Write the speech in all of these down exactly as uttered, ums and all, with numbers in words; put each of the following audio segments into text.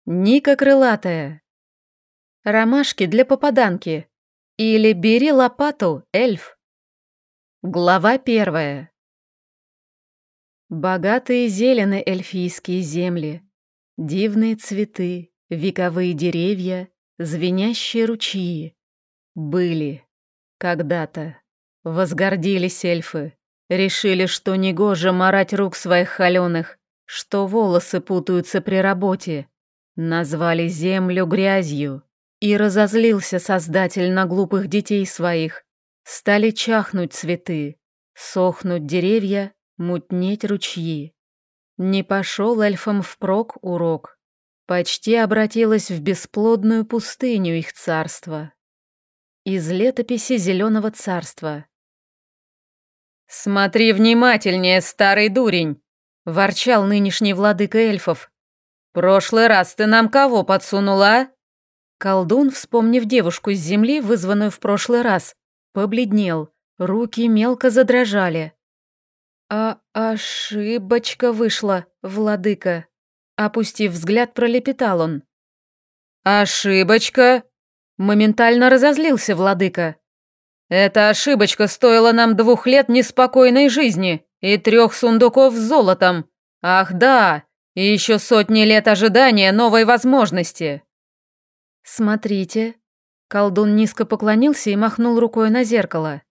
Ника крылатая. Ромашки для попаданки. Или бери лопату, эльф. Глава первая. Богатые зелены эльфийские земли, дивные цветы, вековые деревья, звенящие ручьи. Были когда-то. Возгордились эльфы, решили, что негоже марать рук своих холёных, что волосы путаются при работе. Назвали землю грязью, и разозлился Создатель на глупых детей своих. Стали чахнуть цветы, сохнуть деревья, мутнеть ручьи. Не пошел эльфам впрок урок. Почти обратилось в бесплодную пустыню их царство. Из летописи Зеленого царства. «Смотри внимательнее, старый дурень!» — ворчал нынешний владыка эльфов. «Прошлый раз ты нам кого подсунула, а?» Колдун, вспомнив девушку с земли, вызванную в прошлый раз, побледнел, руки мелко задрожали. «А ошибочка вышла, владыка», — опустив взгляд, пролепетал он. «Ошибочка?» — моментально разозлился владыка. «Эта ошибочка стоила нам двух лет неспокойной жизни и трех сундуков с золотом. Ах да, и еще сотни лет ожидания новой возможности». «Смотрите», — колдун низко поклонился и махнул рукой на зеркало.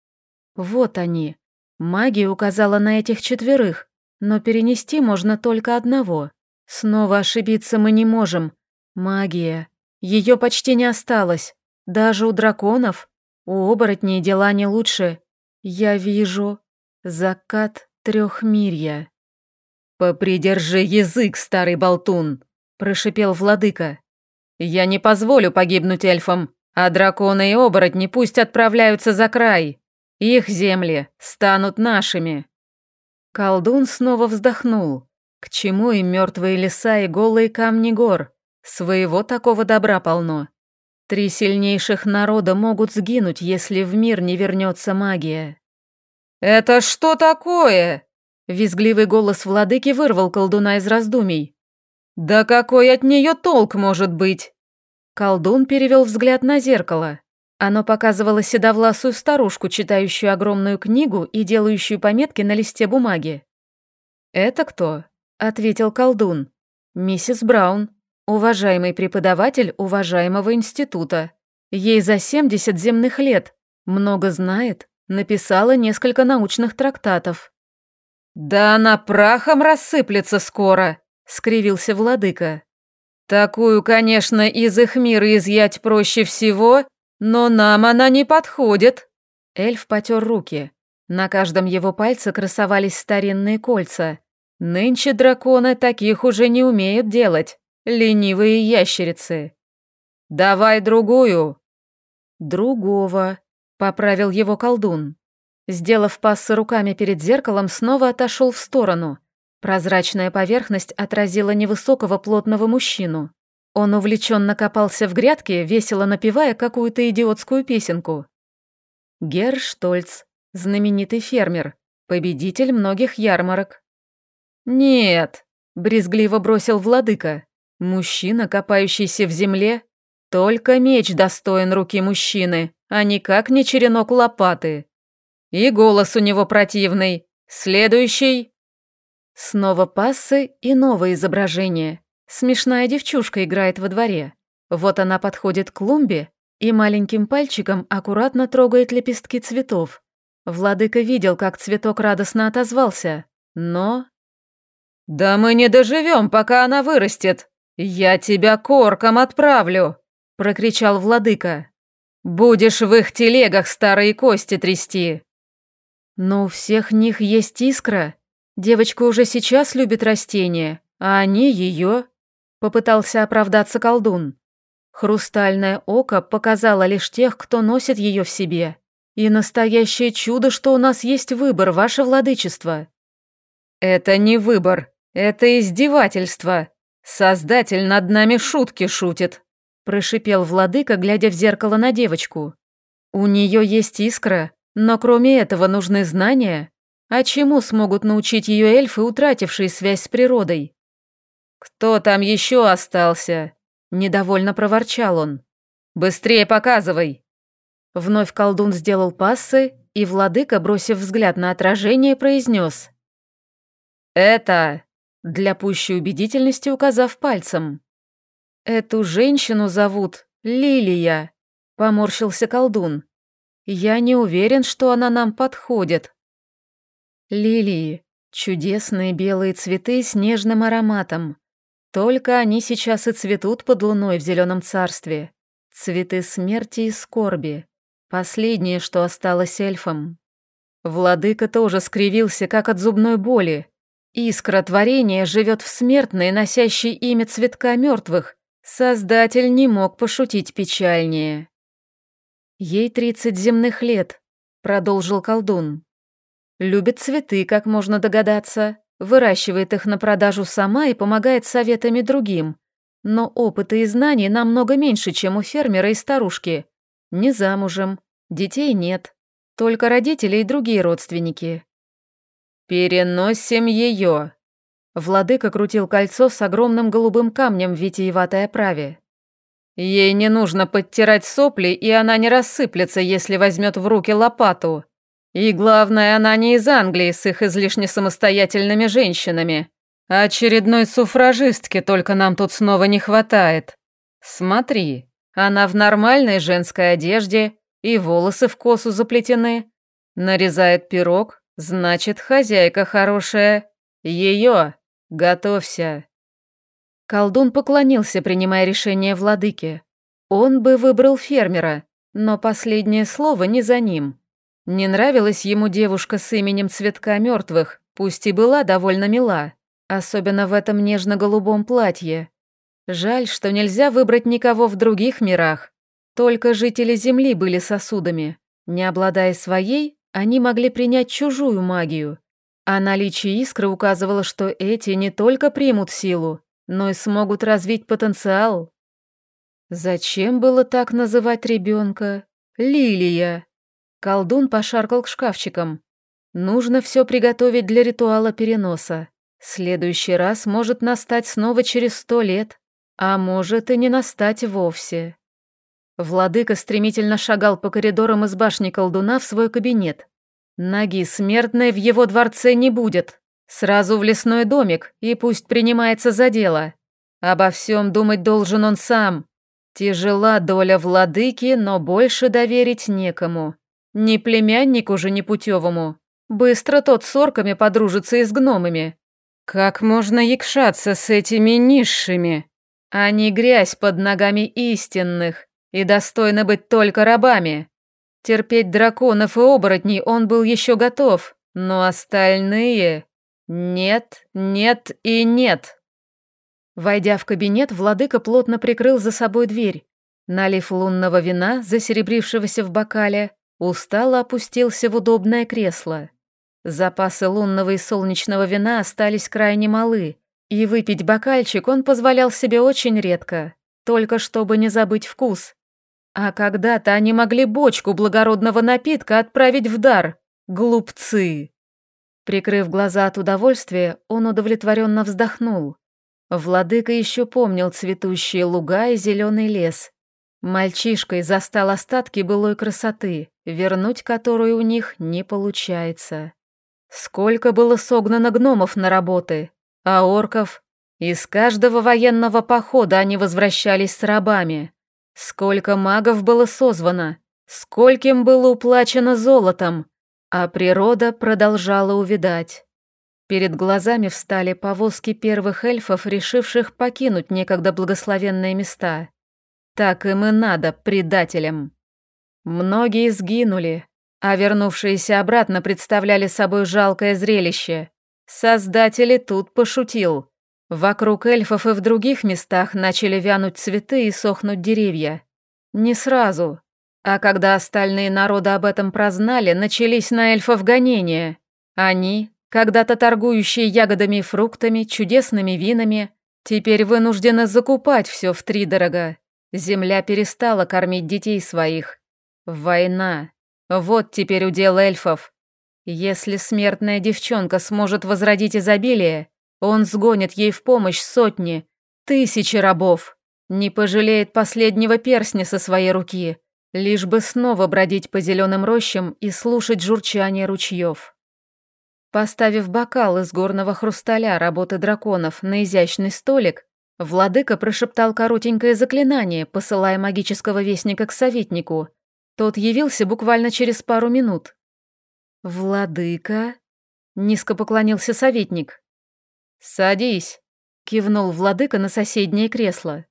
«Вот они. Магия указала на этих четверых, но перенести можно только одного. Снова ошибиться мы не можем. Магия. Ее почти не осталось. Даже у драконов, у оборотней дела не лучше. Я вижу закат трехмирья». «Попридержи язык, старый болтун», — прошипел владыка. «Я не позволю погибнуть эльфам, а драконы и оборотни пусть отправляются за край. Их земли станут нашими». Колдун снова вздохнул. К чему им мертвые леса и голые камни гор? Своего такого добра полно. Три сильнейших народа могут сгинуть, если в мир не вернется магия. «Это что такое?» Визгливый голос владыки вырвал колдуна из раздумий. «Да какой от нее толк может быть?» Колдун перевел взгляд на зеркало. Оно показывало седовласую старушку, читающую огромную книгу и делающую пометки на листе бумаги. «Это кто?» — ответил колдун. «Миссис Браун, уважаемый преподаватель уважаемого института. Ей за семьдесят земных лет, много знает, написала несколько научных трактатов». «Да она прахом рассыплется скоро!» — скривился владыка. «Такую, конечно, из их мира изъять проще всего, но нам она не подходит». Эльф потер руки. На каждом его пальце красовались старинные кольца. Нынче драконы таких уже не умеют делать, ленивые ящерицы. «Давай другую». «Другого», — поправил его колдун. Сделав пассы руками перед зеркалом, снова отошел в сторону. Прозрачная поверхность отразила невысокого плотного мужчину. Он увлеченно копался в грядке, весело напевая какую-то идиотскую песенку. Герр Штольц, знаменитый фермер, победитель многих ярмарок. «Нет», — брезгливо бросил владыка, — «мужчина, копающийся в земле, только меч достоин руки мужчины, а никак не черенок лопаты. И голос у него противный. Следующий». Снова пассы и новое изображение. Смешная девчушка играет во дворе. Вот она подходит к клумбе и маленьким пальчиком аккуратно трогает лепестки цветов. Владыка видел, как цветок радостно отозвался, но... «Да мы не доживем, пока она вырастет! Я тебя корком отправлю!» — прокричал владыка. «Будешь в их телегах старые кости трясти!» «Но у всех них есть искра. Девочка уже сейчас любит растения, а они ее», — попытался оправдаться колдун. «Хрустальное око показало лишь тех, кто носит ее в себе. И настоящее чудо, что у нас есть выбор, ваше владычество». «Это не выбор, это издевательство. Создатель над нами шутки шутит», — прошипел владыка, глядя в зеркало на девочку. «У нее есть искра, но кроме этого нужны знания. А чему смогут научить ее эльфы, утратившие связь с природой?» «Кто там еще остался?» — недовольно проворчал он. «Быстрее показывай!» Вновь колдун сделал пассы, и владыка, бросив взгляд на отражение, произнес: «Это...» — для пущей убедительности указав пальцем. «Эту женщину зовут Лилия», — поморщился колдун. «Я не уверен, что она нам подходит». Лилии — чудесные белые цветы с нежным ароматом. Только они сейчас и цветут под луной в зеленом царстве. Цветы смерти и скорби. Последнее, что осталось эльфам. Владыка тоже скривился, как от зубной боли. Искра творения живет в смертной, носящей имя цветка мертвых. Создатель не мог пошутить печальнее. «Ей тридцать земных лет», — продолжил колдун. «Любит цветы, как можно догадаться. Выращивает их на продажу сама и помогает советами другим. Но опыта и знаний намного меньше, чем у фермера и старушки. Не замужем, детей нет, только родители и другие родственники». «Переносим ее!» Владыка крутил кольцо с огромным голубым камнем в витиеватой оправе. «Ей не нужно подтирать сопли, и она не рассыплется, если возьмет в руки лопату. И главное, она не из Англии с их излишне самостоятельными женщинами. Очередной суфражистки только нам тут снова не хватает. Смотри, она в нормальной женской одежде, и волосы в косу заплетены. Нарезает пирог, значит, хозяйка хорошая. Ее, готовься». Колдун поклонился, принимая решение владыки. Он бы выбрал фермера, но последнее слово не за ним. Не нравилась ему девушка с именем Цветка Мертвых, пусть и была довольно мила, особенно в этом нежно-голубом платье. Жаль, что нельзя выбрать никого в других мирах. Только жители Земли были сосудами. Не обладая своей, они могли принять чужую магию. А наличие искры указывало, что эти не только примут силу, но и смогут развить потенциал. Зачем было так называть ребенка? Лилия. Колдун пошаркал к шкафчикам. Нужно все приготовить для ритуала переноса. Следующий раз может настать снова через сто лет, а может и не настать вовсе. Владыка стремительно шагал по коридорам из башни колдуна в свой кабинет. Ноги смертной в его дворце не будет. Сразу в лесной домик, и пусть принимается за дело. Обо всем думать должен он сам. Тяжела доля владыки, но больше доверить некому. Не племяннику же непутевому. Быстро тот с орками подружится и с гномами. Как можно якшаться с этими низшими? Они грязь под ногами истинных и достойны быть только рабами. Терпеть драконов и оборотней он был еще готов, но остальные... Нет, нет и нет. Войдя в кабинет, владыка плотно прикрыл за собой дверь. Налив лунного вина, засеребрившегося в бокале, устало опустился в удобное кресло. Запасы лунного и солнечного вина остались крайне малы, и выпить бокальчик он позволял себе очень редко, только чтобы не забыть вкус. А когда-то они могли бочку благородного напитка отправить в дар. Глупцы! Прикрыв глаза от удовольствия, он удовлетворенно вздохнул. Владыка еще помнил цветущие луга и зеленый лес. Мальчишкой застал остатки былой красоты, вернуть которую у них не получается. Сколько было согнано гномов на работы, а орков? Из каждого военного похода они возвращались с рабами. Сколько магов было созвано, скольким было уплачено золотом, а природа продолжала увядать. Перед глазами встали повозки первых эльфов, решивших покинуть некогда благословенные места. Так им и надо, предателям. Многие сгинули, а вернувшиеся обратно представляли собой жалкое зрелище. Создатель и тут пошутил. Вокруг эльфов и в других местах начали вянуть цветы и сохнуть деревья. Не сразу. А когда остальные народы об этом прознали, начались на эльфов гонения. Они, когда-то торгующие ягодами и фруктами, чудесными винами, теперь вынуждены закупать все втридорога. Земля перестала кормить детей своих. Война. Вот теперь удел эльфов. Если смертная девчонка сможет возродить изобилие, Он сгонит ей в помощь сотни, тысячи рабов, не пожалеет последнего перстня со своей руки, лишь бы снова бродить по зеленым рощам и слушать журчание ручьев. Поставив бокал из горного хрусталя работы драконов на изящный столик, владыка прошептал коротенькое заклинание, посылая магического вестника к советнику. Тот явился буквально через пару минут. «Владыка?» — низко поклонился советник. «Садись», — кивнул владыка на соседнее кресло.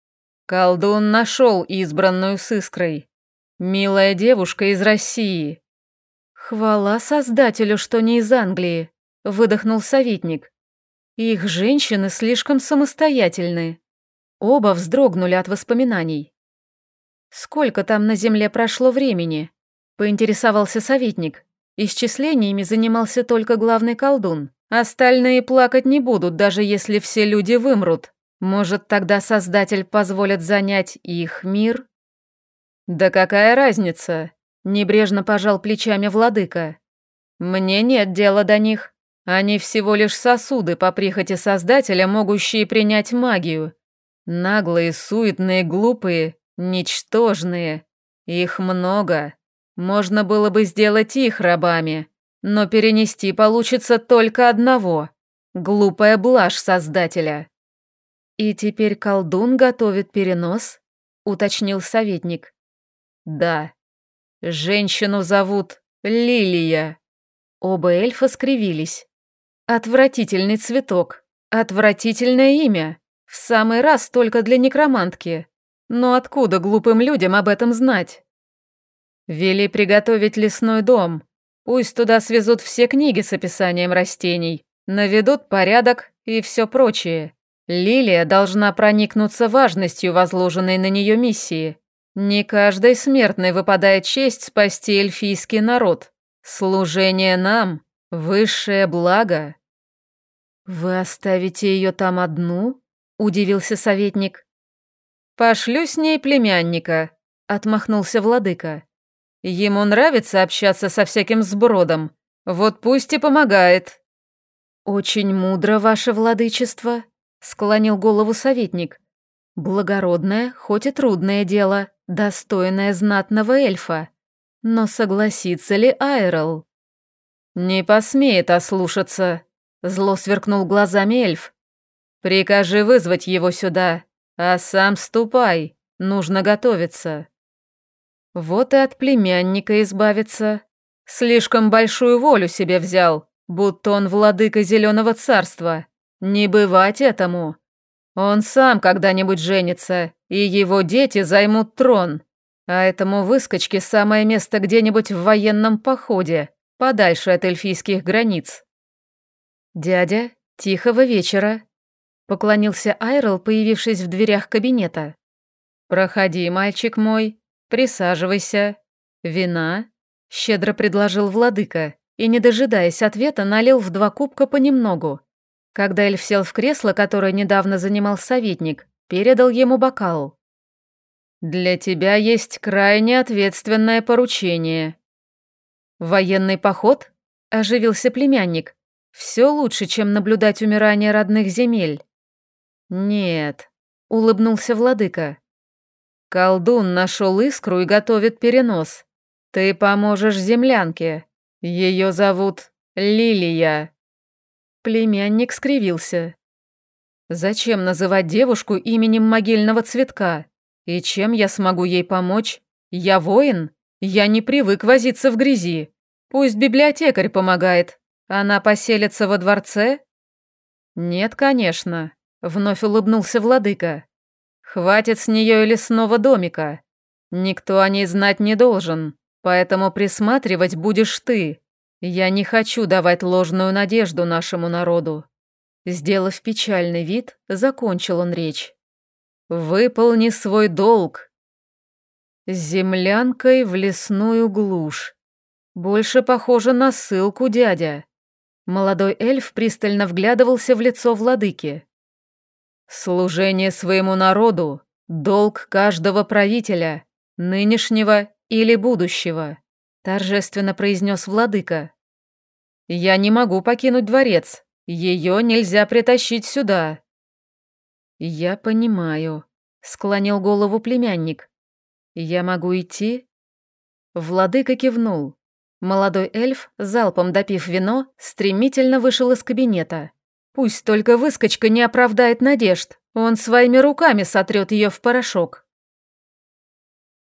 «Колдун нашел избранную с искрой. Милая девушка из России». «Хвала Создателю, что не из Англии», — выдохнул советник. «Их женщины слишком самостоятельны». Оба вздрогнули от воспоминаний. «Сколько там на земле прошло времени?» — поинтересовался советник. Исчислениями занимался только главный колдун. Остальные плакать не будут, даже если все люди вымрут. Может, тогда Создатель позволит занять их мир? «Да какая разница?» — небрежно пожал плечами владыка. «Мне нет дела до них. Они всего лишь сосуды по прихоти Создателя, могущие принять магию. Наглые, суетные, глупые, ничтожные. Их много. Можно было бы сделать их рабами, но перенести получится только одного. Глупая блажь Создателя». «И теперь колдун готовит перенос?» — уточнил советник. «Да. Женщину зовут Лилия». Оба эльфа скривились. «Отвратительный цветок. Отвратительное имя. В самый раз только для некромантки. Но откуда глупым людям об этом знать?» «Вели приготовить лесной дом. Пусть туда свезут все книги с описанием растений, наведут порядок и все прочее. Лилия должна проникнуться важностью возложенной на нее миссии. Не каждой смертной выпадает честь спасти эльфийский народ. Служение нам — высшее благо». «Вы оставите ее там одну?» — удивился советник. «Пошлю с ней племянника», — отмахнулся владыка. «Ему нравится общаться со всяким сбродом. Вот пусть и помогает». «Очень мудро, ваше владычество», — склонил голову советник. «Благородное, хоть и трудное дело, достойное знатного эльфа. Но согласится ли Айрел?» «Не посмеет ослушаться», — зло сверкнул глазами эльф. «Прикажи вызвать его сюда, а сам ступай, нужно готовиться». Вот и от племянника избавиться. Слишком большую волю себе взял, будто он владыка Зеленого Царства. Не бывать этому. Он сам когда-нибудь женится, и его дети займут трон. А этому выскочке самое место где-нибудь в военном походе, подальше от эльфийских границ. «Дядя, тихого вечера», — поклонился Айрел, появившись в дверях кабинета. «Проходи, мальчик мой, присаживайся. Вина?» — щедро предложил владыка, и, не дожидаясь ответа, налил в два кубка понемногу. Когда эльф сел в кресло, которое недавно занимал советник, передал ему бокал. «Для тебя есть крайне ответственное поручение». «Военный поход?» — оживился племянник. «Все лучше, чем наблюдать умирание родных земель». «Нет», — улыбнулся владыка. «Колдун нашел искру и готовит перенос. Ты поможешь землянке. Ее зовут Лилия». Племянник скривился. «Зачем называть девушку именем могильного цветка? И чем я смогу ей помочь? Я воин? Я не привык возиться в грязи. Пусть библиотекарь помогает. Она поселится во дворце?» «Нет, конечно», — вновь улыбнулся владыка. «Хватит с нее и лесного домика. Никто о ней знать не должен, поэтому присматривать будешь ты. Я не хочу давать ложную надежду нашему народу». Сделав печальный вид, закончил он речь. «Выполни свой долг». С землянкой в лесную глушь. Больше похоже на ссылку, дядя. Молодой эльф пристально вглядывался в лицо владыки. «Служение своему народу — долг каждого правителя, нынешнего или будущего», — торжественно произнес владыка. «Я не могу покинуть дворец. Ее нельзя притащить сюда». «Я понимаю», — склонил голову племянник. «Я могу идти?» Владыка кивнул. Молодой эльф, залпом допив вино, стремительно вышел из кабинета. Пусть только выскочка не оправдает надежд, он своими руками сотрет ее в порошок.